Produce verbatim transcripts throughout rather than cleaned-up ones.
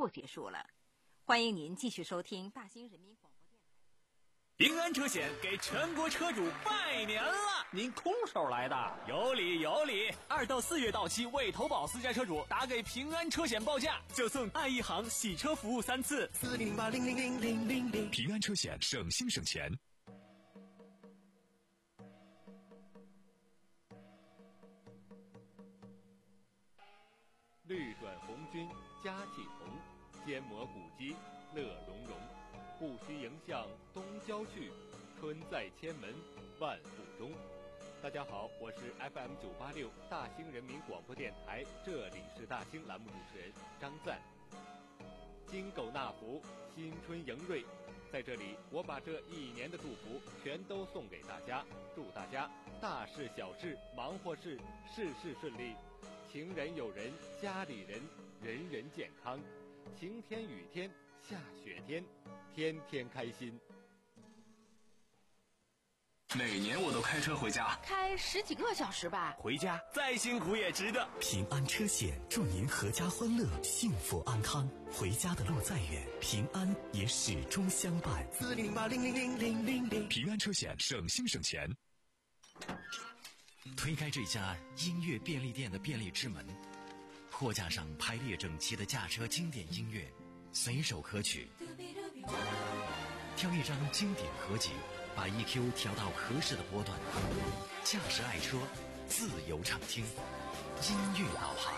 部结束了。欢迎您继续收听大兴人民广播电台。 平安车险给全国车主拜年了！ 您空手来的？ 有理有理！二到四月到期未投保私家车主，打给平安车险报价，就送爱一行洗车服务三次。 四零零八零零零零零零， 平安车险，省心省钱。 绿转红军佳气同，坚磨古肌乐融融。不须迎向东郊去，春在千门万户中。大家好，我是 F M 九八六大兴人民广播电台，这里是大兴栏目主持人张赞。金狗纳福，新春迎瑞，在这里我把这一年的祝福全都送给大家，祝大家大事小事忙活事事事顺利，情人友人家里人人人健康，晴天雨天下雪天天天开心。 每年我都开车回家， 开十几个小时吧， 回家再辛苦也值得。 平安车险祝您阖家欢乐，幸福安康。回家的路再远，平安也始终相伴。 四零零八零零零零零零， 平安车险，省心省钱。 推开这家音乐便利店的便利之门，货架上排列整齐的驾车经典音乐，随手可取。挑一张经典合集，把 E Q 调到合适的波段，驾驶爱车，自由畅听，音乐导航。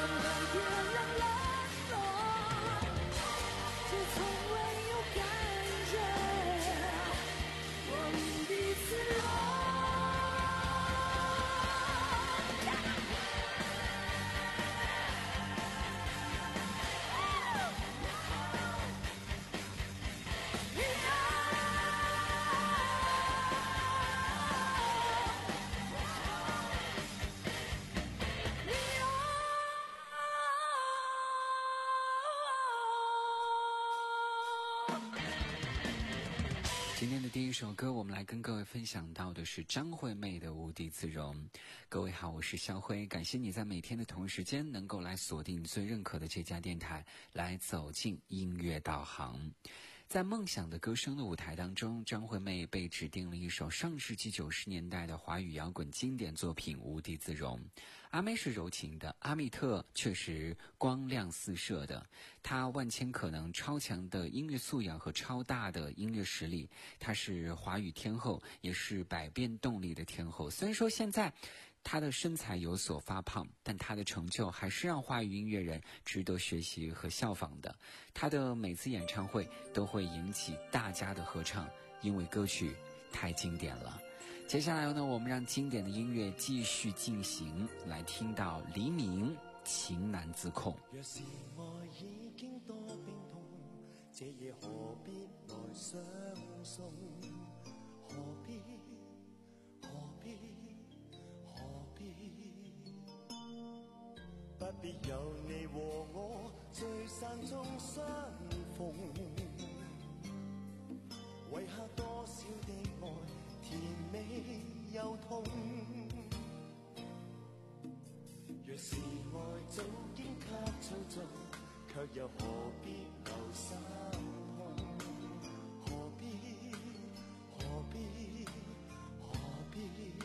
今天的第一首歌，我们来跟各位分享到的是张惠妹的《无地自容》。各位好，我是肖辉，感谢你在每天的同一时间能够来锁定最认可的这家电台，来走进音乐导航。在梦想的歌声的舞台当中，张惠妹被指定了一首上世纪九十年代的华语摇滚经典作品《无地自容》。阿妹是柔情的，阿密特却是光亮四射的。她万千可能超强的音乐素养和超大的音乐实力，她是华语天后，也是百变动力的天后。虽然说现在她的身材有所发胖，但她的成就还是让华语音乐人值得学习和效仿的。她的每次演唱会都会引起大家的合唱，因为歌曲太经典了。接下来呢，我们让经典的音乐继续进行，来听到黎明情难自控。 若是愛已經多冰凍，這夜何必來相送？何必何必何必？不必有你和我聚散中相逢，遺下多少的愛甜美又痛。若是愛早經給操縱，卻又何必留心痛？何必何必何必？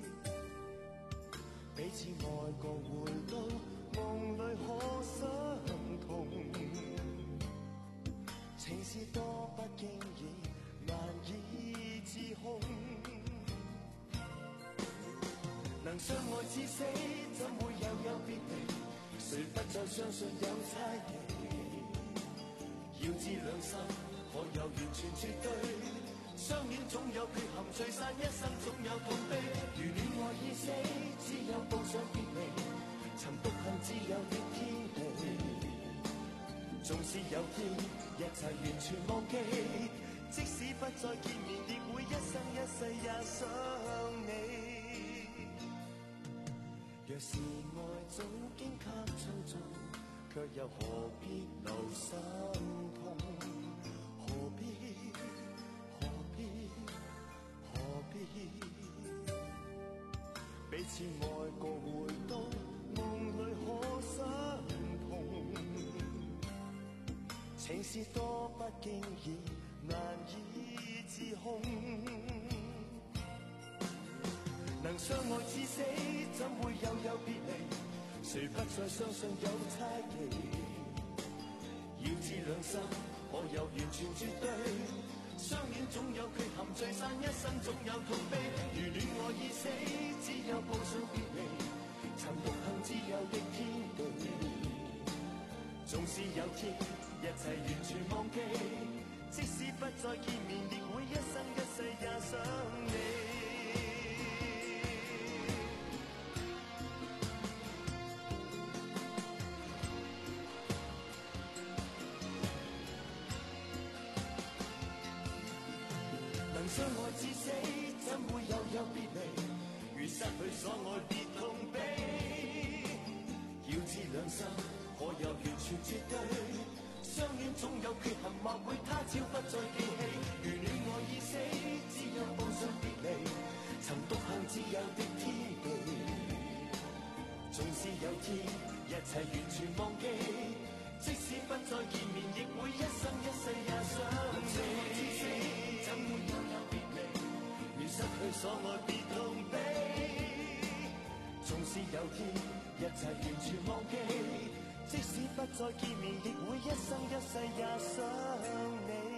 彼此愛過回到夢裏可相同，情是多不經意難以自控。能相愛至死，怎會又有別離？誰不再相信有猜疑？要知兩心可有完全絕對？相戀總有缺陷，聚散一生總有痛悲。如戀愛已死，只有步上別離，尋獨行自由的天地。縱使有天一切完全忘記，即使不再見面，亦會一生一世也想你。若是愛早經給操縱，卻又何必留心痛？何必何必何必？彼此愛過回到夢裏可相同，情是多不經意難以自控。能相愛至死，怎會又有別離？誰不再相信有猜疑？要知兩心可有完全絕對？相戀總有缺陷，聚散一生總有痛悲。如戀愛已死，只有步上別離，尋獨行自由的天地。縱使有天一切完全忘記，即使不再見面，亦會一生一世也想你。相愛至死，怎會又有別離？如失去所愛，別痛悲。要知兩心可有完全絕對？相戀總有缺陷，或會他朝不再記起。如戀愛已死，只有步上別離，尋獨行自由的天地。縱使有天一切完全忘記，即使不再見面，亦會一生一世也想你。怎會又有別離？如失去所愛，別痛悲。縱使有天一切完全忘記，即使不再見面，亦會一生一世也想你。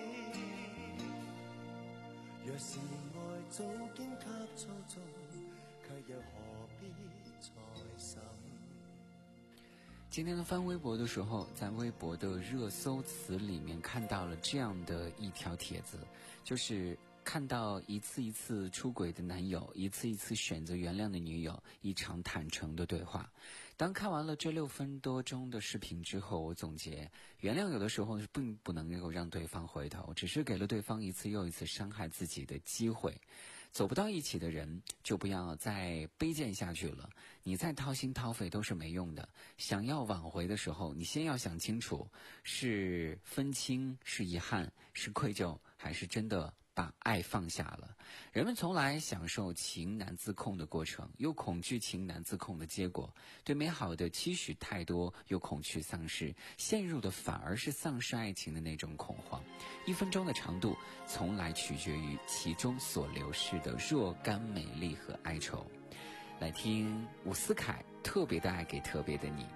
若是愛早經給操縱，卻又何必再審？ 今天的翻微博的时候，在微博的热搜词里面看到了这样的一条帖子，就是看到一次一次出轨的男友，一次一次选择原谅的女友，一场坦诚的对话。当看完了这六分多钟的视频之后，我总结，原谅有的时候是并不能够让对方回头，只是给了对方一次又一次伤害自己的机会。走不到一起的人，就不要再卑贱下去了，你再掏心掏肺都是没用的。想要挽回的时候，你先要想清楚，是分清，是遗憾，是愧疚，还是真的把爱放下了。人们从来享受情难自控的过程，又恐惧情难自控的结果，对美好的期许太多，又恐惧丧失，陷入的反而是丧失爱情的那种恐慌。一分钟的长度从来取决于其中所流逝的若干美丽和哀愁。来听伍思凯特别的爱给特别的你。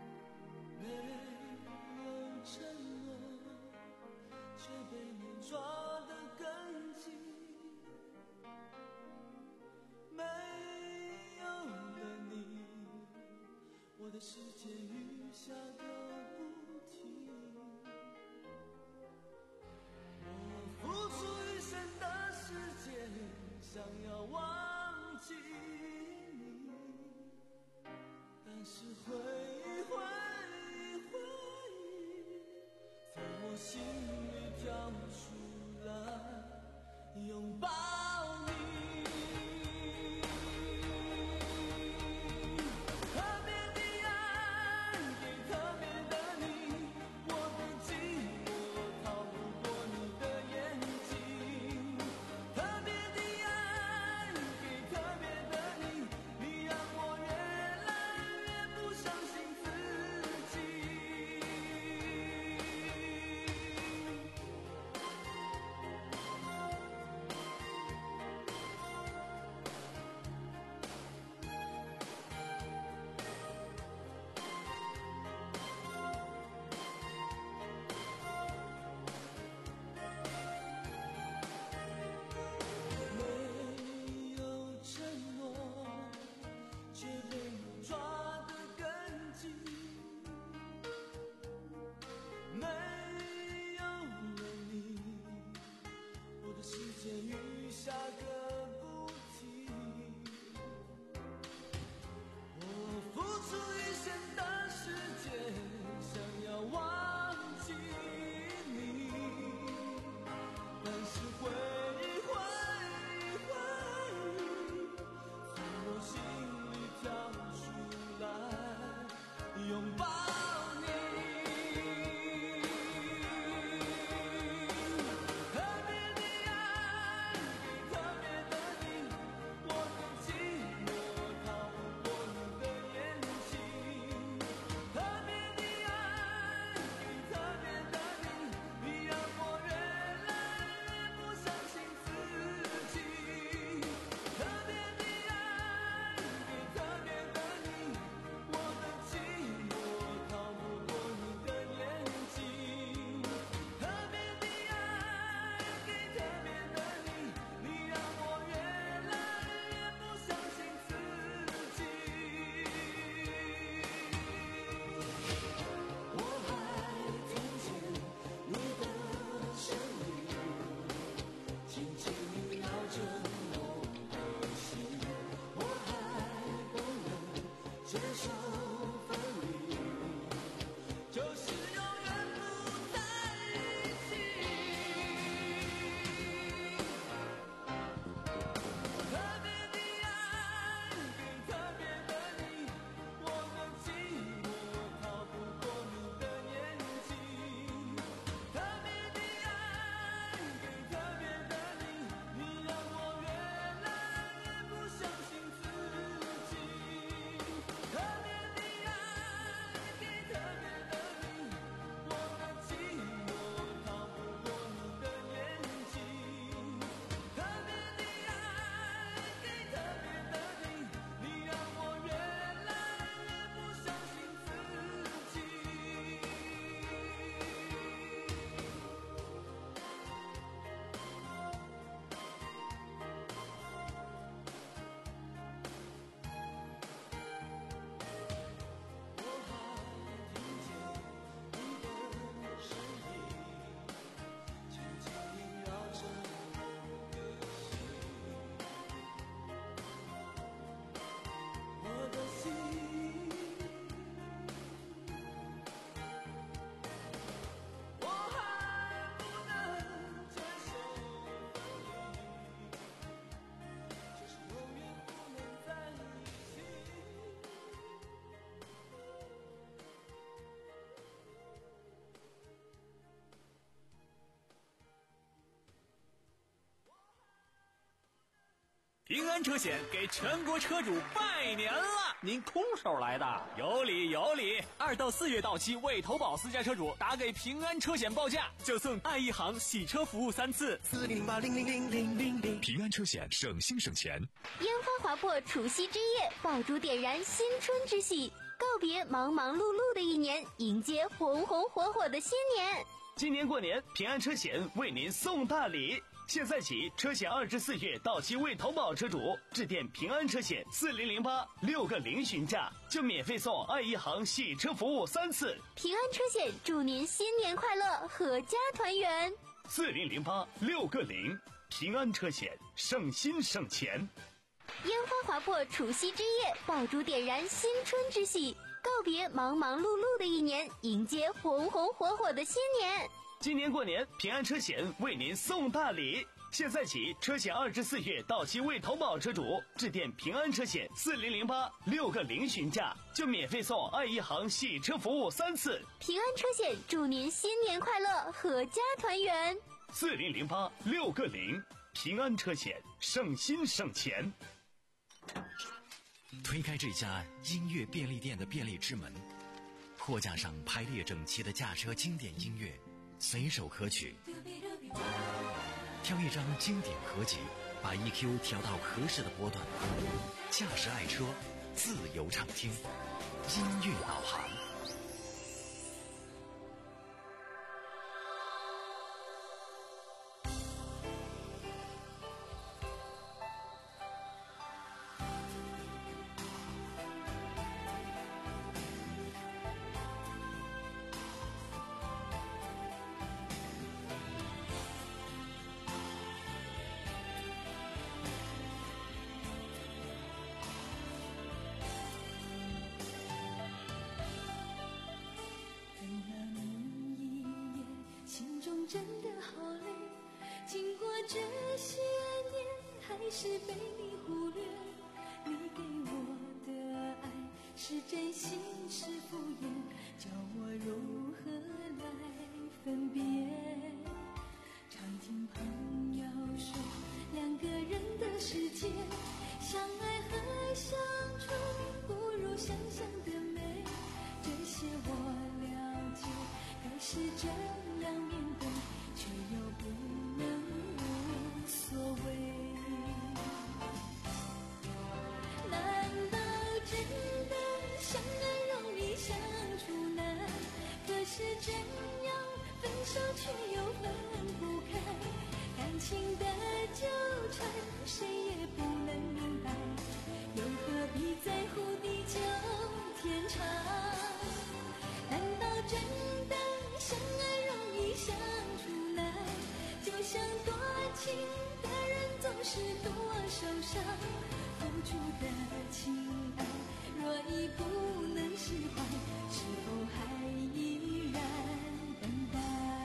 我的世界雨下个不停，我付出一生的时间，想要忘记你，但是回忆回忆回忆，在我心里跳出来拥抱你。幸福。 平安车险给全国车主拜年了！ 您空手来的？ 有理有理！二到四月到期未投保私家车主打给平安车险报价，就送爱一行洗车服务三次。 四零零八零零零零零零。 平安车险，省心省钱。 烟花划破除夕之夜，爆竹点燃新春之喜，告别忙忙碌碌的一年，迎接红红火火的新年。 今年过年，平安车险为您送大礼。现在起，车险二至四月到期未投保车主，致电平安车险四零零八六个零询价，就免费送爱一行洗车服务三次。 平安车险祝您新年快乐，阖家团圆。 四零零八六个零，平安车险，省心省钱。 烟花划破除夕之夜，爆竹点燃新春之喜，告别忙忙碌碌的一年，迎接红红火火的新年。 今年过年，平安车险为您送大礼。现在起，车险二至四月到期未投保车主，致电平安车险四零零八六个零询价，就免费送爱一行洗车服务三次。 平安车险祝您新年快乐，阖家团圆。 四零零八六个零，平安车险，省心省钱。 推开这家音乐便利店的便利之门，货架上排列整齐的驾车经典音乐，随手可取。挑一张经典合集，把 E Q 调到合适的波段，驾驶爱车，自由畅听，音乐导航。 真的好累，经过这些年还是被你忽略。你给我的爱是真心是敷衍，叫我如何来分别。常听朋友说，两个人的世界，相爱和相处不如想象的美。这些我了解，该是这样面对，却又不能无所谓。难道真的相爱容易相处难？可是这样分手却又分不开，感情的纠缠谁也不能明白，又何必在乎地久天长？难道真的相爱容易相处难？就像多情的人总是多受伤，付出的情爱若已不能释怀，是否还依然等待？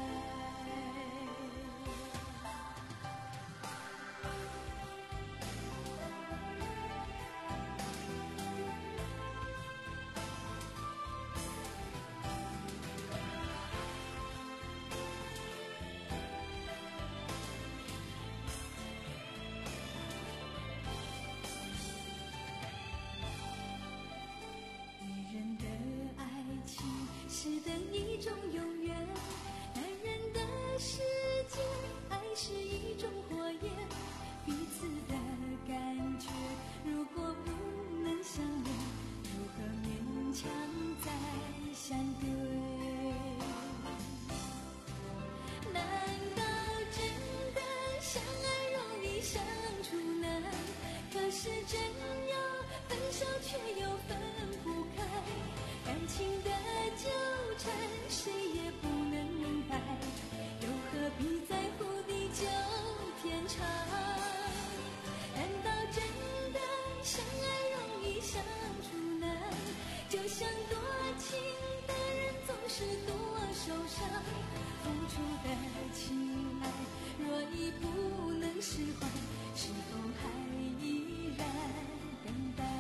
是等一种永远，男人的世界，爱是一种火焰，彼此的感觉，如果不能相恋，如何勉强再相对？难道真的相爱容易相处难？可是真要分手却又分不开，感情的纠缠谁也不能明白，又何必在乎地久天长？难道真的相爱容易相处难？就像多情的人总是多受伤，付出的情爱若已不能释怀，是否还依然等待？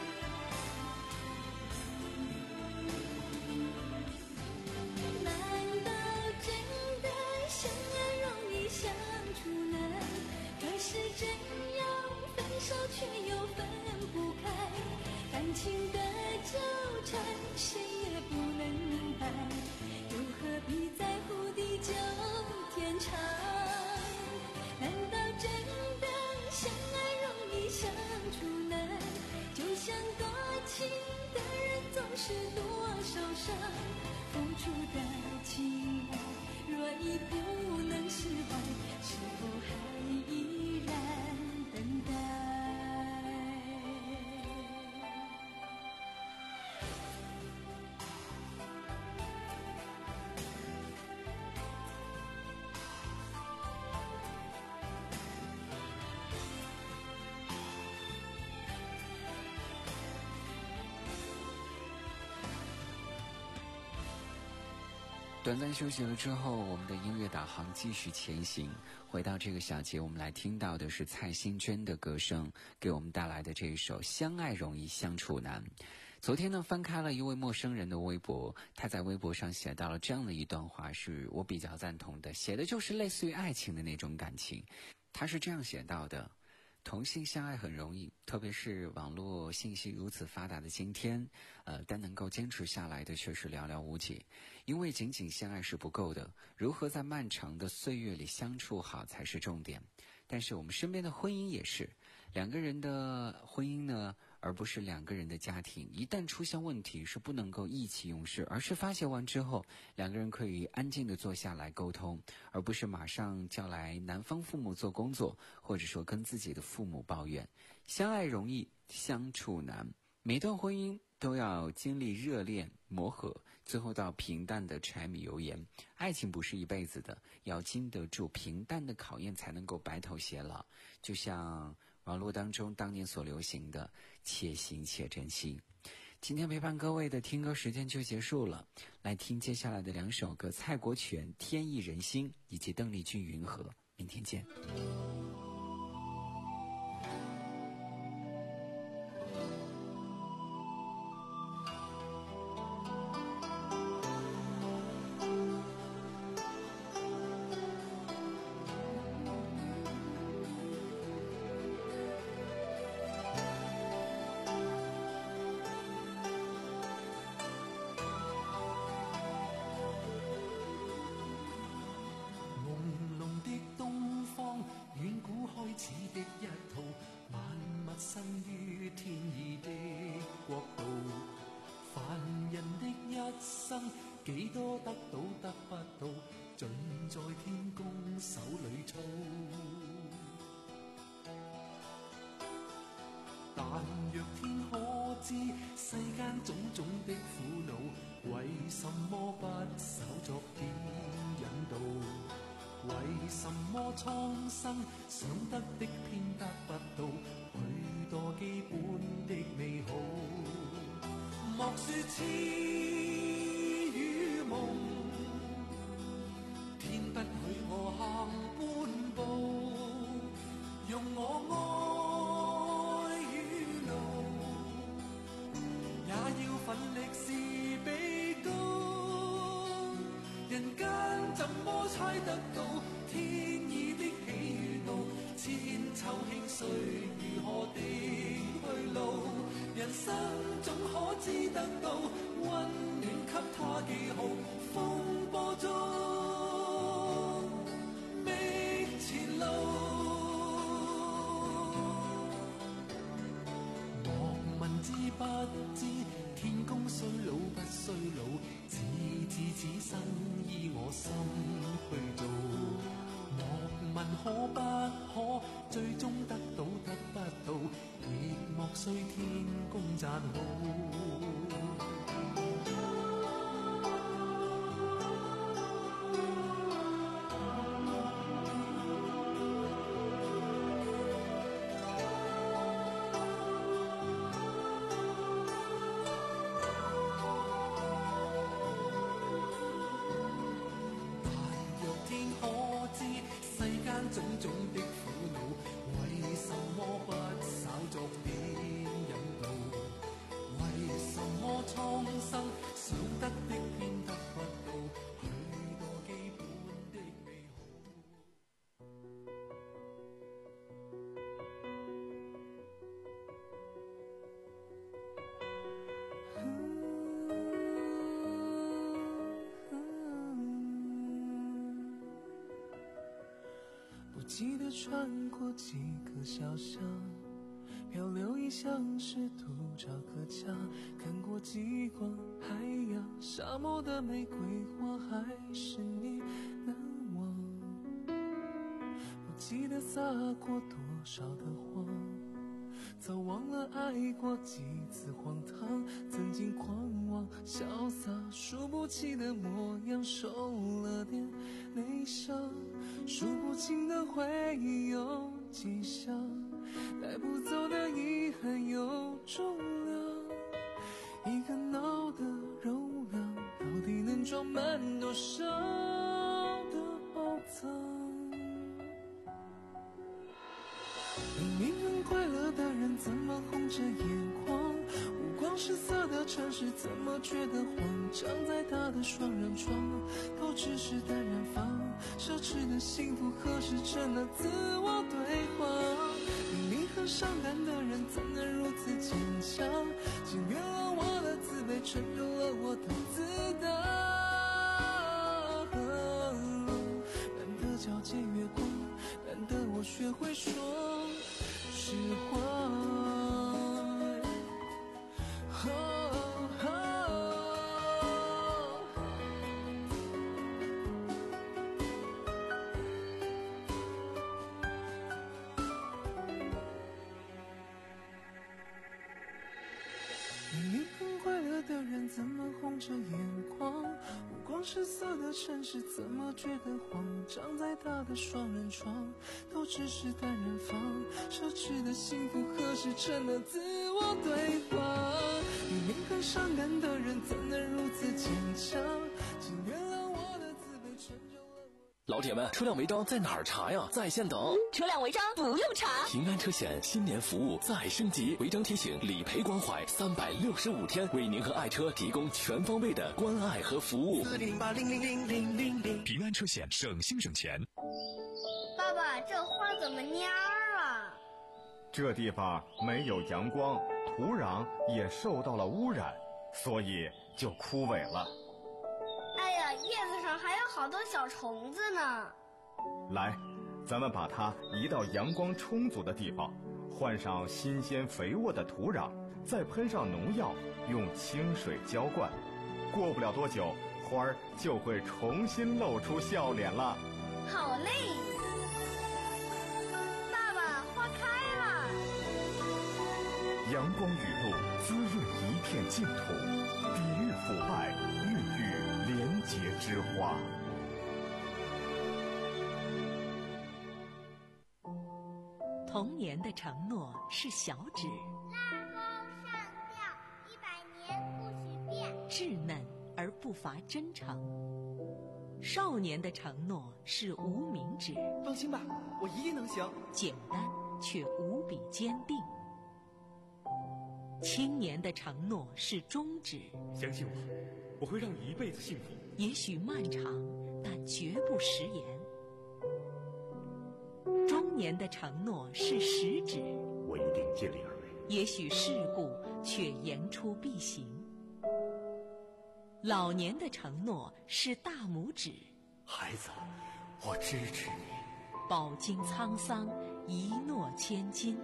难感情的纠缠，谁也不能明白，又何必在乎地久天长？难道真的相爱容易相处难？就像多情的人总是多受伤，付出的情爱若已不能释怀，是否还依然等待？ 短暂休息了之后，我们的音乐导航继续前行。回到这个小节，我们来听到的是蔡幸娟的歌声给我们带来的这一首《相爱容易相处难》。昨天呢，翻开了一位陌生人的微博，他在微博上写到了这样的一段话，是我比较赞同的，写的就是类似于爱情的那种感情。他是这样写到的：同性相爱很容易，特别是网络信息如此发达的今天，呃，但能够坚持下来的却是寥寥无几。因为仅仅相爱是不够的，如何在漫长的岁月里相处好才是重点。但是我们身边的婚姻也是，两个人的婚姻呢，而不是两个人的家庭，一旦出现问题是不能够意气用事，而是发泄完之后，两个人可以安静地坐下来沟通，而不是马上叫来男方父母做工作，或者说跟自己的父母抱怨。相爱容易，相处难，每段婚姻都要经历热恋磨合，最后到平淡的柴米油盐。爱情不是一辈子的，要经得住平淡的考验，才能够白头偕老。就像网络当中当年所流行的且行且珍惜。今天陪伴各位的听歌时间就结束了，来听接下来的两首歌，蔡国权《天意人心》以及邓丽君《云河》。明天见。 似的一套，萬物生於天意的國度。凡人的一生，幾多得到得不到，盡在天公手裏操。但若天可知世間種種的苦惱，為什麼不稍作點引導？為什麼蒼生想得的偏得不到許多基本的美好？莫說痴與夢，天不許我行半步，用我愛與怒，也要奮力是比高。人間怎麼猜得到天意的喜與怒？千秋興衰如何定去路？人生總可知得到溫暖給他記號，風波中覓前路。莫問知不知天公衰老不衰老，只知此生依我心去做。莫問可不可最終得到得不到，亦莫需天公讚好。種種的苦惱，為什麼不稍作點引導？為什麼蒼生想得的偏得不到許多基本的美好？ 记得穿过几个小巷，漂流异乡试图找个家，看过极光海洋，沙漠的玫瑰花还是你难忘。不记得撒过多少的谎，早忘了爱过几次荒唐，曾经狂妄潇洒，数不清的模样，受了点内伤，数不清的回忆有几箱，带不走的遗憾有重量，一个脑的容量到底能装满多少的宝藏。明明很快乐的人怎么红着眼眶，五光十色的城市怎么觉得慌张，再大的双人床都只是单人房，奢侈的幸福何时成了自我对话，明明很伤感的人怎能如此坚强，请原谅我的自卑，成就了我的自大，难得皎洁月光，难得我学会说实话。哦哦明明很快乐的人怎么红着眼眶，五光十色的城市怎么觉得慌张，再大的双人床都只是单人房，奢侈的幸福何时成了自我对话，明明很伤感的人怎能如此坚强，请原谅我的自卑，成就了我。 老铁们，车辆违章在哪儿查呀？在线等。 车辆违章不用查， 平安车险新年服务再升级，违章提醒、理赔关怀，三百六十五天为您和爱车提供全方位的关爱和服务。 四零八零零零零零零， 平安车险，省心省钱。 爸爸，这花怎么蔫儿啊？ 这地方没有阳光，土壤也受到了污染，所以就枯萎了。 哎呀，叶子上还有好多小虫子呢。 来，咱们把它移到阳光充足的地方，换上新鲜肥沃的土壤，再喷上农药，用清水浇灌，过不了多久，花儿就会重新露出笑脸了。 好嘞，爸爸，花开了。 阳光雨露滋润一片净土，抵御腐败，孕育廉洁之花。 童年的承诺是小指， 拉钩上吊，一百年不许变， 稚嫩而不乏真诚。少年的承诺是无名指， 放心吧，我一定能行。 简单却无比坚定。青年的承诺是中指， 相信我，我会让你一辈子幸福。 也许漫长，但绝不食言。中年的承诺是食指， 我一定尽力而为。 也许世故，却言出必行。老年的承诺是大拇指， 孩子，我支持你。 饱经沧桑，一诺千金。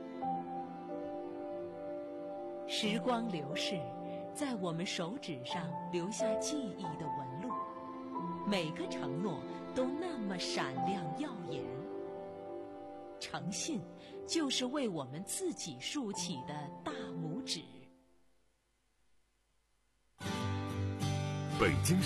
时光流逝，在我们手指上留下记忆的纹路，每个承诺都那么闪亮耀眼。诚信就是为我们自己竖起的大拇指。 北京